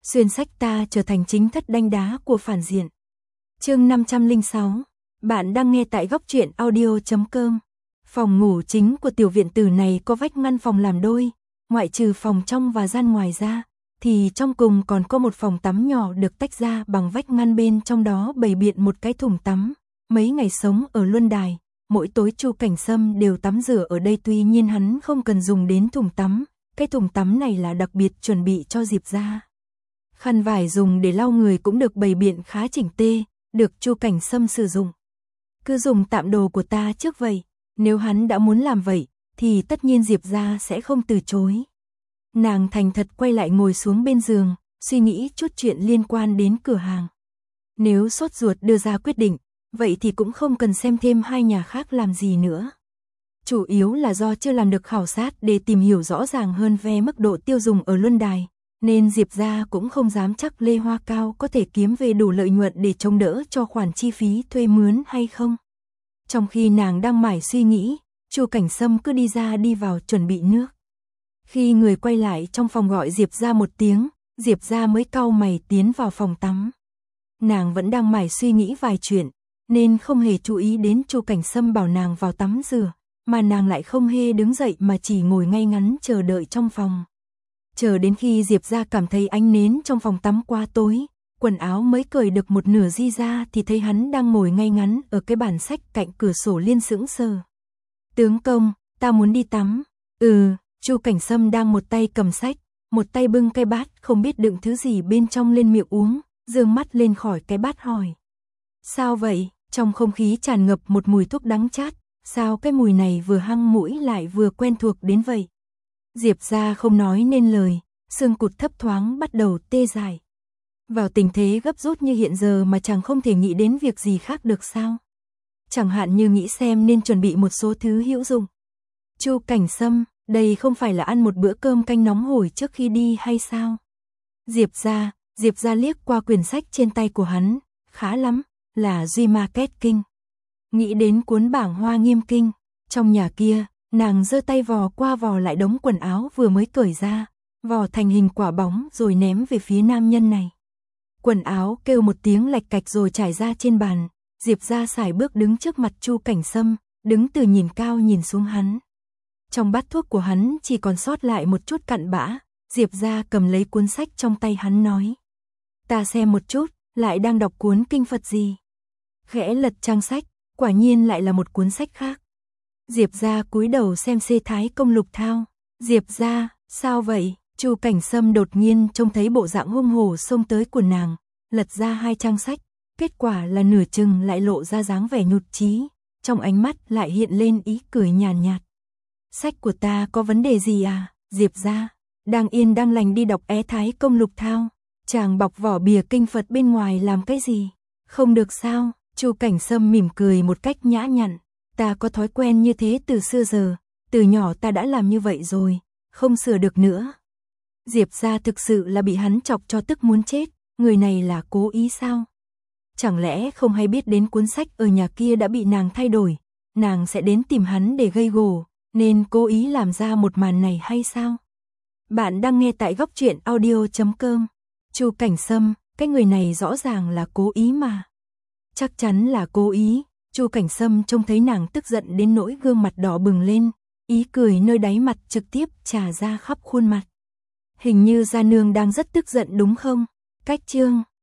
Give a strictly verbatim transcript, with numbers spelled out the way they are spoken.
xuyên sách ta trở thành chính thất đanh đá của phản diện. Chương năm trăm lẻ sáu, bạn đang nghe tại góc truyện audio chấm com. Phòng ngủ chính của tiểu viện tử này có vách ngăn phòng làm đôi, ngoại trừ phòng trong và gian ngoài ra, thì trong cùng còn có một phòng tắm nhỏ được tách ra bằng vách ngăn, bên trong đó bày biện một cái thùng tắm. Mấy ngày sống ở Luân Đài, mỗi tối Chu Cảnh Sâm đều tắm rửa ở đây, tuy nhiên hắn không cần dùng đến thùng tắm, cái thùng tắm này là đặc biệt chuẩn bị cho Diệp gia. Khăn vải dùng để lau người cũng được bày biện khá chỉnh tê, được Chu Cảnh Sâm sử dụng. Cứ dùng tạm đồ của ta trước vậy, nếu hắn đã muốn làm vậy, thì tất nhiên Diệp gia sẽ không từ chối. Nàng thành thật quay lại ngồi xuống bên giường, suy nghĩ chút chuyện liên quan đến cửa hàng. Nếu sốt ruột đưa ra quyết định, vậy thì cũng không cần xem thêm hai nhà khác làm gì nữa. Chủ yếu là do chưa làm được khảo sát để tìm hiểu rõ ràng hơn về mức độ tiêu dùng ở Luân Đài, nên Diệp gia cũng không dám chắc Lê Hoa Cao có thể kiếm về đủ lợi nhuận để chống đỡ cho khoản chi phí thuê mướn hay không. Trong khi nàng đang mải suy nghĩ, Chu Cảnh Sâm cứ đi ra đi vào chuẩn bị nước. Khi người quay lại trong phòng gọi Diệp gia một tiếng, Diệp gia mới cau mày tiến vào phòng tắm. Nàng vẫn đang mải suy nghĩ vài chuyện, nên không hề chú ý đến Chu Cảnh Sâm bảo nàng vào tắm rửa, mà nàng lại không hề đứng dậy mà chỉ ngồi ngay ngắn chờ đợi trong phòng. Chờ đến khi Diệp gia cảm thấy ánh nến trong phòng tắm quá tối, quần áo mới cởi được một nửa di ra thì thấy hắn đang ngồi ngay ngắn ở cái bàn sách cạnh cửa sổ, liên sững sờ. Tướng công, ta muốn đi tắm. Ừ, Chu Cảnh Sâm đang một tay cầm sách, một tay bưng cái bát không biết đựng thứ gì bên trong lên miệng uống, giương mắt lên khỏi cái bát hỏi. Sao vậy? Trong không khí tràn ngập một mùi thuốc đắng chát, sao cái mùi này vừa hăng mũi lại vừa quen thuộc đến vậy? Diệp gia không nói nên lời, xương cụt thấp thoáng bắt đầu tê dại. Vào tình thế gấp rút như hiện giờ mà chàng không thể nghĩ đến việc gì khác được sao? Chẳng hạn như nghĩ xem nên chuẩn bị một số thứ hữu dụng. Chu Cảnh Sâm, đây không phải là ăn một bữa cơm canh nóng hổi trước khi đi hay sao? Diệp gia, Diệp gia liếc qua quyển sách trên tay của hắn, khá lắm, là Duy Market Kinh. Nghĩ đến cuốn bảng Hoa Nghiêm Kinh, trong nhà kia, nàng giơ tay vò qua vò lại đống quần áo vừa mới cởi ra, vò thành hình quả bóng rồi ném về phía nam nhân này. Quần áo kêu một tiếng lạch cạch rồi trải ra trên bàn, Diệp gia sải bước đứng trước mặt Chu Cảnh Sâm, đứng từ nhìn cao nhìn xuống hắn. Trong bát thuốc của hắn chỉ còn sót lại một chút cặn bã, Diệp gia cầm lấy cuốn sách trong tay hắn nói. Ta xem một chút, lại đang đọc cuốn kinh Phật gì? Khẽ lật trang sách, quả nhiên lại là một cuốn sách khác. Diệp gia cúi đầu xem Xê Thái Công Lục Thao. Diệp gia, sao vậy? Chu Cảnh Sâm đột nhiên trông thấy bộ dạng hung hổ xông tới của nàng, lật ra hai trang sách, kết quả là nửa chừng lại lộ ra dáng vẻ nhụt chí, trong ánh mắt lại hiện lên ý cười nhàn nhạt, nhạt. Sách của ta có vấn đề gì à? Diệp gia, đang yên đang lành đi đọc É Thái Công Lục Thao, chàng bọc vỏ bìa kinh Phật bên ngoài làm cái gì? Không được sao? Chu Cảnh Sâm mỉm cười một cách nhã nhặn, ta có thói quen như thế từ xưa giờ, từ nhỏ ta đã làm như vậy rồi, không sửa được nữa. Diệp gia thực sự là bị hắn chọc cho tức muốn chết, người này là cố ý sao? Chẳng lẽ không hay biết đến cuốn sách ở nhà kia đã bị nàng thay đổi, nàng sẽ đến tìm hắn để gây gổ, nên cố ý làm ra một màn này hay sao? Bạn đang nghe tại góc truyện audio chấm com. Chu Cảnh Sâm, cái người này rõ ràng là cố ý mà. Chắc chắn là cố ý. Chu Cảnh Sâm trông thấy nàng tức giận đến nỗi gương mặt đỏ bừng lên, ý cười nơi đáy mặt trực tiếp trà ra khắp khuôn mặt. Hình như gia nương đang rất tức giận đúng không? Cách chương,